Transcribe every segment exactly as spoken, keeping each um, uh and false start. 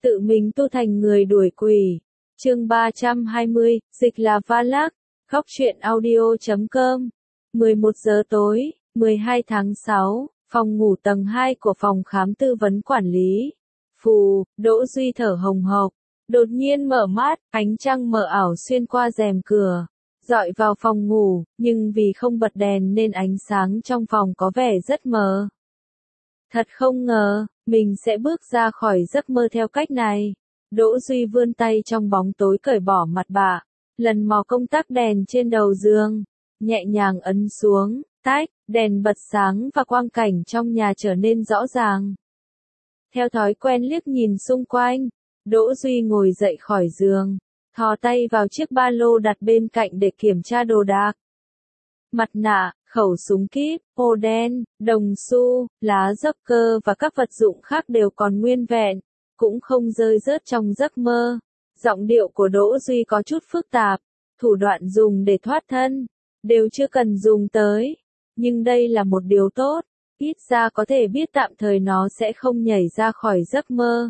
tự mình tu thành người đuổi quỷ. Chương ba trăm hai mươi, dịch là Valak, góc truyện audio chấm com. mười một giờ tối, mười hai tháng sáu, phòng ngủ tầng hai của phòng khám tư vấn quản lý. Phù, Đỗ Duy thở hồng hộc, đột nhiên mở mắt, ánh trăng mờ ảo xuyên qua rèm cửa, dọi vào phòng ngủ, nhưng vì không bật đèn nên ánh sáng trong phòng có vẻ rất mờ. Thật không ngờ, mình sẽ bước ra khỏi giấc mơ theo cách này. Đỗ Duy vươn tay trong bóng tối cởi bỏ mặt bạ, lần mò công tắc đèn trên đầu giường, nhẹ nhàng ấn xuống, tách, đèn bật sáng và quang cảnh trong nhà trở nên rõ ràng. Theo thói quen liếc nhìn xung quanh, Đỗ Duy ngồi dậy khỏi giường, thò tay vào chiếc ba lô đặt bên cạnh để kiểm tra đồ đạc. Mặt nạ, khẩu súng kíp, ô đen, đồng xu, lá dấp cơ và các vật dụng khác đều còn nguyên vẹn, cũng không rơi rớt trong giấc mơ. Giọng điệu của Đỗ Duy có chút phức tạp, thủ đoạn dùng để thoát thân, đều chưa cần dùng tới. Nhưng đây là một điều tốt, ít ra có thể biết tạm thời nó sẽ không nhảy ra khỏi giấc mơ.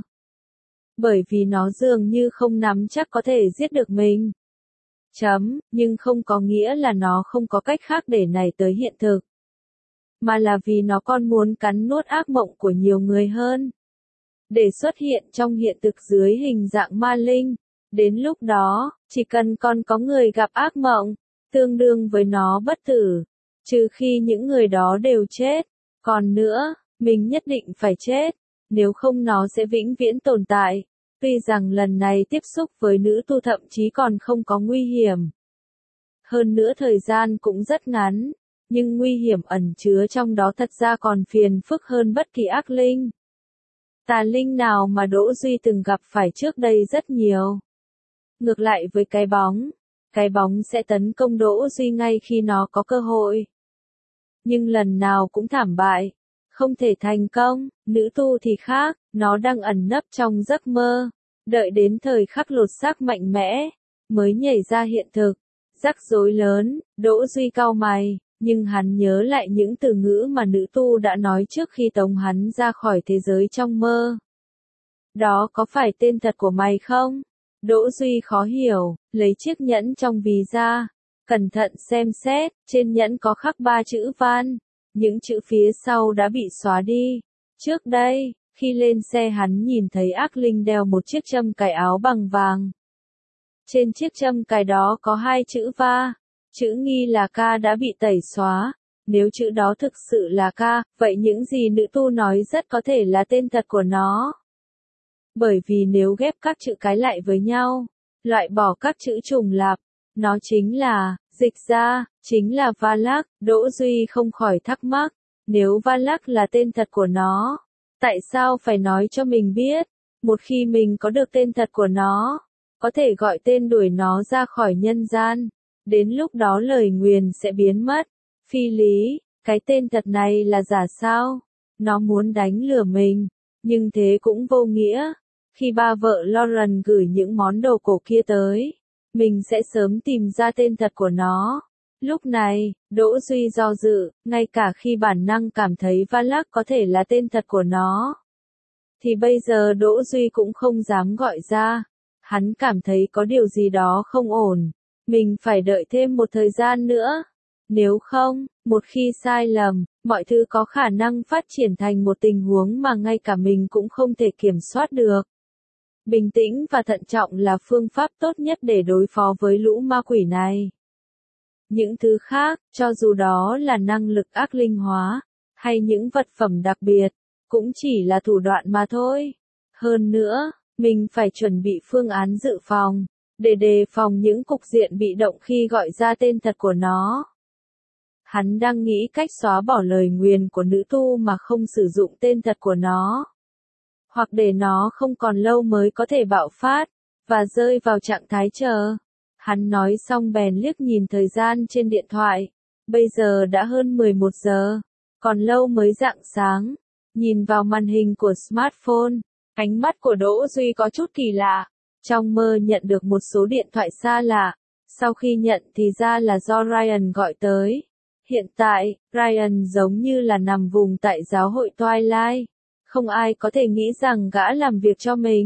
Bởi vì nó dường như không nắm chắc có thể giết được mình. Chấm, nhưng không có nghĩa là nó không có cách khác để này tới hiện thực. Mà là vì nó còn muốn cắn nuốt ác mộng của nhiều người hơn. Để xuất hiện trong hiện thực dưới hình dạng ma linh. Đến lúc đó, chỉ cần còn có người gặp ác mộng, tương đương với nó bất tử. Trừ khi những người đó đều chết. Còn nữa, mình nhất định phải chết. Nếu không nó sẽ vĩnh viễn tồn tại. Tuy rằng lần này tiếp xúc với nữ tu thậm chí còn không có nguy hiểm. Hơn nữa thời gian cũng rất ngắn, nhưng nguy hiểm ẩn chứa trong đó thật ra còn phiền phức hơn bất kỳ ác linh. Tà linh nào mà Đỗ Duy từng gặp phải trước đây rất nhiều. Ngược lại với cái bóng, cái bóng sẽ tấn công Đỗ Duy ngay khi nó có cơ hội. Nhưng lần nào cũng thảm bại. Không thể thành công, nữ tu thì khác, nó đang ẩn nấp trong giấc mơ, đợi đến thời khắc lột xác mạnh mẽ, mới nhảy ra hiện thực. Rắc rối lớn, Đỗ Duy cau mày, nhưng hắn nhớ lại những từ ngữ mà nữ tu đã nói trước khi tống hắn ra khỏi thế giới trong mơ. Đó có phải tên thật của mày không? Đỗ Duy khó hiểu, lấy chiếc nhẫn trong ví ra, cẩn thận xem xét, trên nhẫn có khắc ba chữ Van. Những chữ phía sau đã bị xóa đi. Trước đây, khi lên xe hắn nhìn thấy ác linh đeo một chiếc châm cài áo bằng vàng. Trên chiếc châm cài đó có hai chữ Va. Chữ nghi là ca đã bị tẩy xóa. Nếu chữ đó thực sự là ca, vậy những gì nữ tu nói rất có thể là tên thật của nó. Bởi vì nếu ghép các chữ cái lại với nhau, loại bỏ các chữ trùng lặp, nó chính là... Dịch ra, chính là Valak. Đỗ Duy không khỏi thắc mắc, nếu Valak là tên thật của nó, tại sao phải nói cho mình biết? Một khi mình có được tên thật của nó, có thể gọi tên đuổi nó ra khỏi nhân gian, đến lúc đó lời nguyền sẽ biến mất. Phi lý, cái tên thật này là giả sao? Nó muốn đánh lừa mình, nhưng thế cũng vô nghĩa. Khi ba vợ Lauren gửi những món đồ cổ kia tới, mình sẽ sớm tìm ra tên thật của nó. Lúc này, Đỗ Duy do dự, ngay cả khi bản năng cảm thấy Valak có thể là tên thật của nó. Thì bây giờ Đỗ Duy cũng không dám gọi ra. Hắn cảm thấy có điều gì đó không ổn. Mình phải đợi thêm một thời gian nữa. Nếu không, một khi sai lầm, mọi thứ có khả năng phát triển thành một tình huống mà ngay cả mình cũng không thể kiểm soát được. Bình tĩnh và thận trọng là phương pháp tốt nhất để đối phó với lũ ma quỷ này. Những thứ khác, cho dù đó là năng lực ác linh hóa, hay những vật phẩm đặc biệt, cũng chỉ là thủ đoạn mà thôi. Hơn nữa, mình phải chuẩn bị phương án dự phòng, để đề phòng những cục diện bị động khi gọi ra tên thật của nó. Hắn đang nghĩ cách xóa bỏ lời nguyền của nữ tu mà không sử dụng tên thật của nó. Hoặc để nó không còn lâu mới có thể bạo phát, và rơi vào trạng thái chờ. Hắn nói xong bèn liếc nhìn thời gian trên điện thoại. Bây giờ đã hơn mười một giờ, còn lâu mới rạng sáng. Nhìn vào màn hình của smartphone, ánh mắt của Đỗ Duy có chút kỳ lạ. Trong mơ nhận được một số điện thoại xa lạ. Sau khi nhận thì ra là do Ryan gọi tới. Hiện tại, Ryan giống như là nằm vùng tại giáo hội Twilight. Không ai có thể nghĩ rằng gã làm việc cho mình.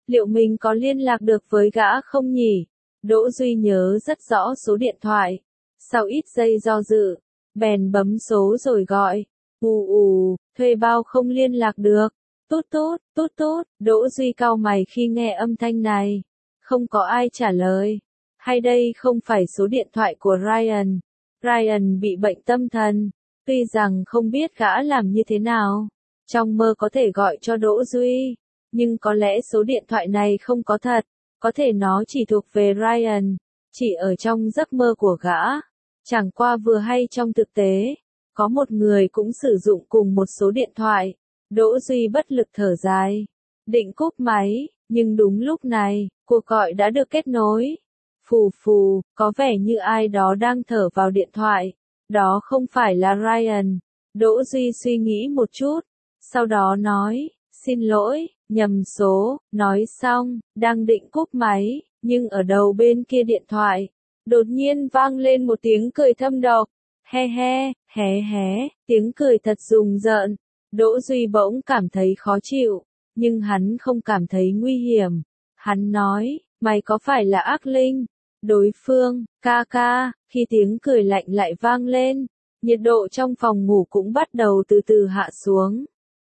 Liệu mình có liên lạc được với gã không nhỉ? Đỗ Duy nhớ rất rõ số điện thoại. Sau ít giây do dự, bèn bấm số rồi gọi. Ù ù, thuê bao không liên lạc được. Tút tút, tút tút, Đỗ Duy cau mày khi nghe âm thanh này. Không có ai trả lời. Hay đây không phải số điện thoại của Ryan? Ryan bị bệnh tâm thần. Tuy rằng không biết gã làm như thế nào, trong mơ có thể gọi cho Đỗ Duy, nhưng có lẽ số điện thoại này không có thật, có thể nó chỉ thuộc về Ryan, chỉ ở trong giấc mơ của gã. Chẳng qua vừa hay trong thực tế, có một người cũng sử dụng cùng một số điện thoại. Đỗ Duy bất lực thở dài, định cúp máy, nhưng đúng lúc này, cuộc gọi đã được kết nối. Phù phù, có vẻ như ai đó đang thở vào điện thoại. Đó không phải là Ryan. Đỗ Duy suy nghĩ một chút, sau đó nói, xin lỗi, nhầm số, nói xong, đang định cúp máy, nhưng ở đầu bên kia điện thoại, đột nhiên vang lên một tiếng cười thâm độc, he he, hé hé, tiếng cười thật rùng rợn. Đỗ Duy bỗng cảm thấy khó chịu, nhưng hắn không cảm thấy nguy hiểm. Hắn nói, mày có phải là ác linh? Đối phương, ca ca, khi tiếng cười lạnh lại vang lên, nhiệt độ trong phòng ngủ cũng bắt đầu từ từ hạ xuống.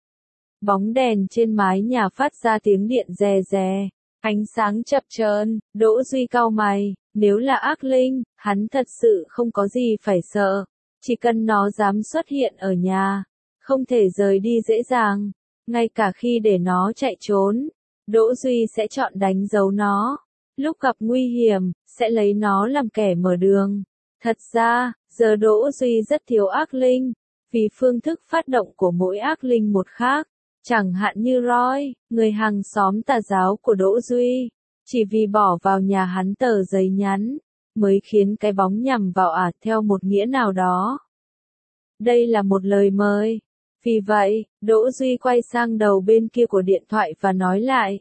Bóng đèn trên mái nhà phát ra tiếng điện rè rè, ánh sáng chập chờn. Đỗ Duy cau mày, nếu là ác linh, hắn thật sự không có gì phải sợ, chỉ cần nó dám xuất hiện ở nhà, không thể rời đi dễ dàng, ngay cả khi để nó chạy trốn, Đỗ Duy sẽ chọn đánh dấu nó. Lúc gặp nguy hiểm, sẽ lấy nó làm kẻ mở đường. Thật ra, giờ Đỗ Duy rất thiếu ác linh, vì phương thức phát động của mỗi ác linh một khác. Chẳng hạn như Roy, người hàng xóm tà giáo của Đỗ Duy, chỉ vì bỏ vào nhà hắn tờ giấy nhắn, mới khiến cái bóng nhằm vào ả theo một nghĩa nào đó. Đây là một lời mời. Vì vậy, Đỗ Duy quay sang đầu bên kia của điện thoại và nói lại.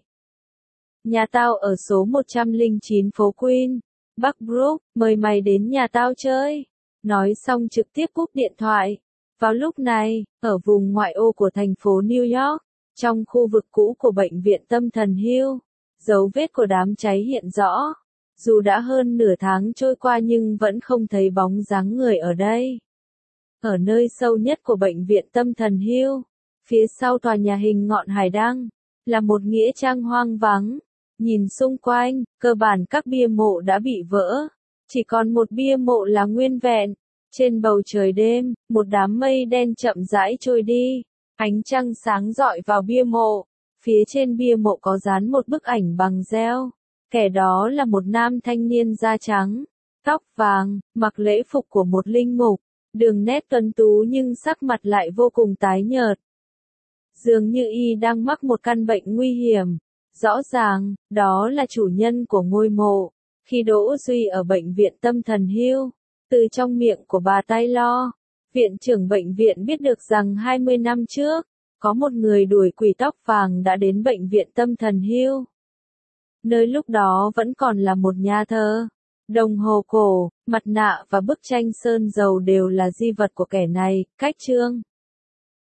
Nhà tao ở số một trăm lẻ chín phố Queen, Bắc Brook, mời mày đến nhà tao chơi. Nói xong trực tiếp cúp điện thoại. Vào lúc này, ở vùng ngoại ô của thành phố New York, trong khu vực cũ của bệnh viện tâm thần Hill, dấu vết của đám cháy hiện rõ. Dù đã hơn nửa tháng trôi qua nhưng vẫn không thấy bóng dáng người ở đây. Ở nơi sâu nhất của bệnh viện tâm thần Hill, phía sau tòa nhà hình ngọn hải đăng, là một nghĩa trang hoang vắng. Nhìn xung quanh, cơ bản các bia mộ đã bị vỡ, chỉ còn một bia mộ là nguyên vẹn. Trên bầu trời đêm, một đám mây đen chậm rãi trôi đi, ánh trăng sáng rọi vào bia mộ. Phía trên bia mộ có dán một bức ảnh bằng gel. Kẻ đó là một nam thanh niên da trắng, tóc vàng, mặc lễ phục của một linh mục, đường nét tuấn tú nhưng sắc mặt lại vô cùng tái nhợt. Dường như y đang mắc một căn bệnh nguy hiểm. Rõ ràng, đó là chủ nhân của ngôi mộ. Khi Đỗ Duy ở bệnh viện tâm thần Hill, từ trong miệng của bà Taylor, viện trưởng bệnh viện biết được rằng hai mươi năm trước, có một người đuổi quỷ tóc vàng đã đến bệnh viện tâm thần Hill. Nơi lúc đó vẫn còn là một nhà thờ. Đồng hồ cổ, mặt nạ và bức tranh sơn dầu đều là di vật của kẻ này. Cách chương